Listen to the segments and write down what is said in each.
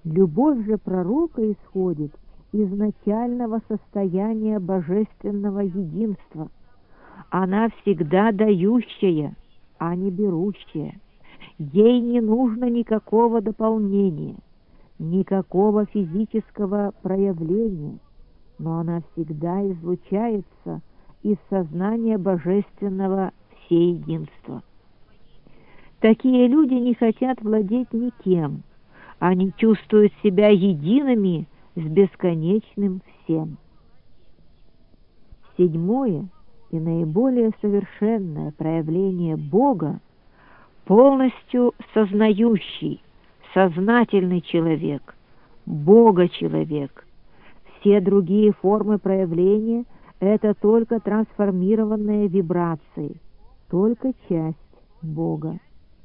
Любовь же пророка исходит из начального состояния божественного единства. Она всегда дающая, а не берущая. Ей не нужно никакого дополнения, никакого физического проявления, но она всегда излучается из сознания божественного всеединства. Такие люди не хотят владеть никем, они чувствуют себя едиными с бесконечным всем. Седьмое и наиболее совершенное проявление Бога — полностью сознающий, сознательный человек, Бога-человек. Все другие формы проявления — это только трансформированные вибрации, только часть Бога.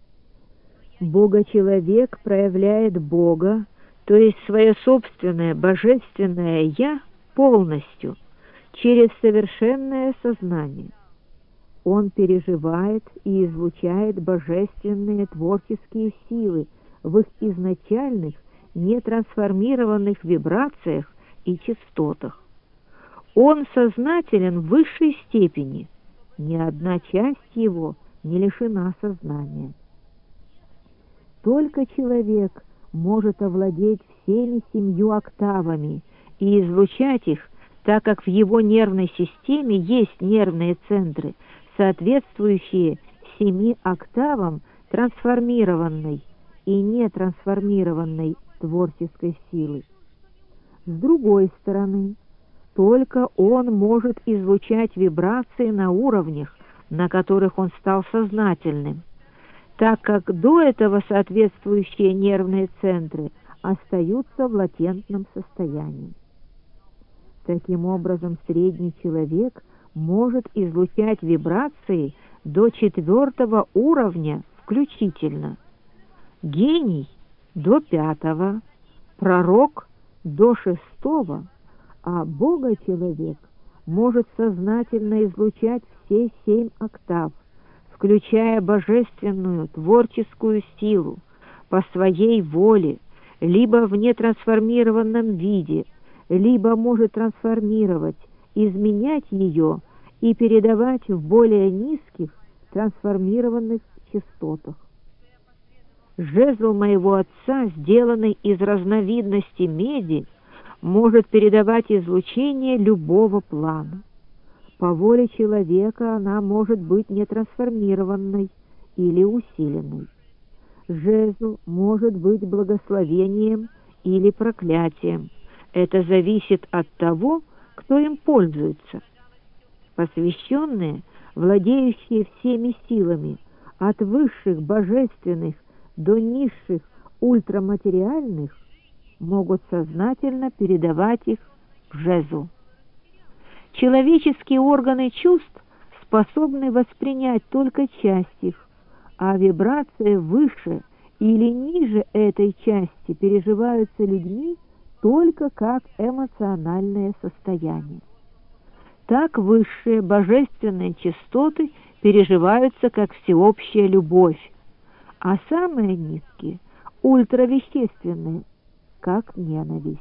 Бога-человек проявляет Бога, то есть свое собственное божественное «Я» полностью, через совершенное сознание. Он переживает и излучает божественные творческие силы в их изначальных, нетрансформированных вибрациях и частотах. Он сознателен в высшей степени, ни одна часть его не лишена сознания. Только человек может овладеть всеми 7 октавами и излучать их, так как в его нервной системе есть нервные центры, соответствующие 7 октавам трансформированной и нетрансформированной творческой силы. С другой стороны, только он может излучать вибрации на уровнях, на которых он стал сознательным, так как до этого соответствующие нервные центры остаются в латентном состоянии. Таким образом, средний человек может излучать вибрации до 4 уровня включительно, гений до 5, пророк до 6, а Бога-человек может сознательно излучать все 7 октав, включая божественную творческую силу по своей воле, либо в нетрансформированном виде, либо может трансформировать, изменять ее и передавать в более низких трансформированных частотах. Жезл моего отца, сделанный из разновидности меди, может передавать излучение любого плана. По воле человека она может быть нетрансформированной или усиленной. Жезл может быть благословением или проклятием. Это зависит от того, кто им пользуется. Посвященные, владеющие всеми силами, от высших божественных до низших ультраматериальных, могут сознательно передавать их в жезл. Человеческие органы чувств способны воспринять только часть их, а вибрации выше или ниже этой части переживаются людьми только как эмоциональное состояние. Так высшие божественные частоты переживаются как всеобщая любовь, а самые низкие, ультравещественные, как ненависть.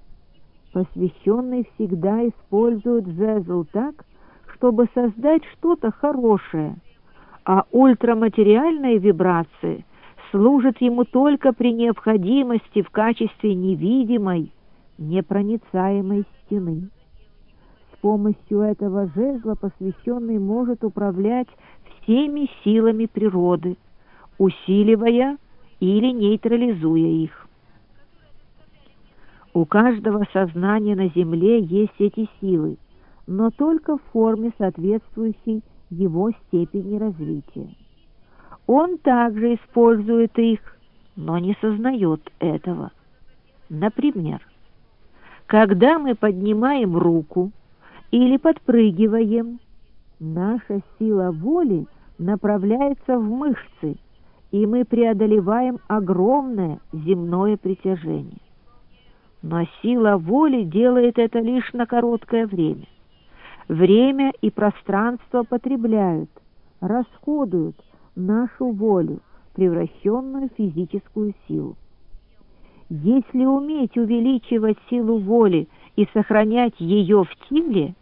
Посвященный всегда использует жезл так, чтобы создать что-то хорошее, а ультраматериальные вибрации служат ему только при необходимости в качестве невидимой, непроницаемой стены. С помощью этого жезла посвященный может управлять всеми силами природы, усиливая или нейтрализуя их. У каждого сознания на Земле есть эти силы, но только в форме, соответствующей его степени развития. Он также использует их, но не сознает этого. Например, когда мы поднимаем руку или подпрыгиваем, наша сила воли направляется в мышцы, и мы преодолеваем огромное земное притяжение. Но сила воли делает это лишь на короткое время. Время и пространство потребляют, расходуют нашу волю, превращенную в физическую силу. Если уметь увеличивать силу воли и сохранять ее в теле,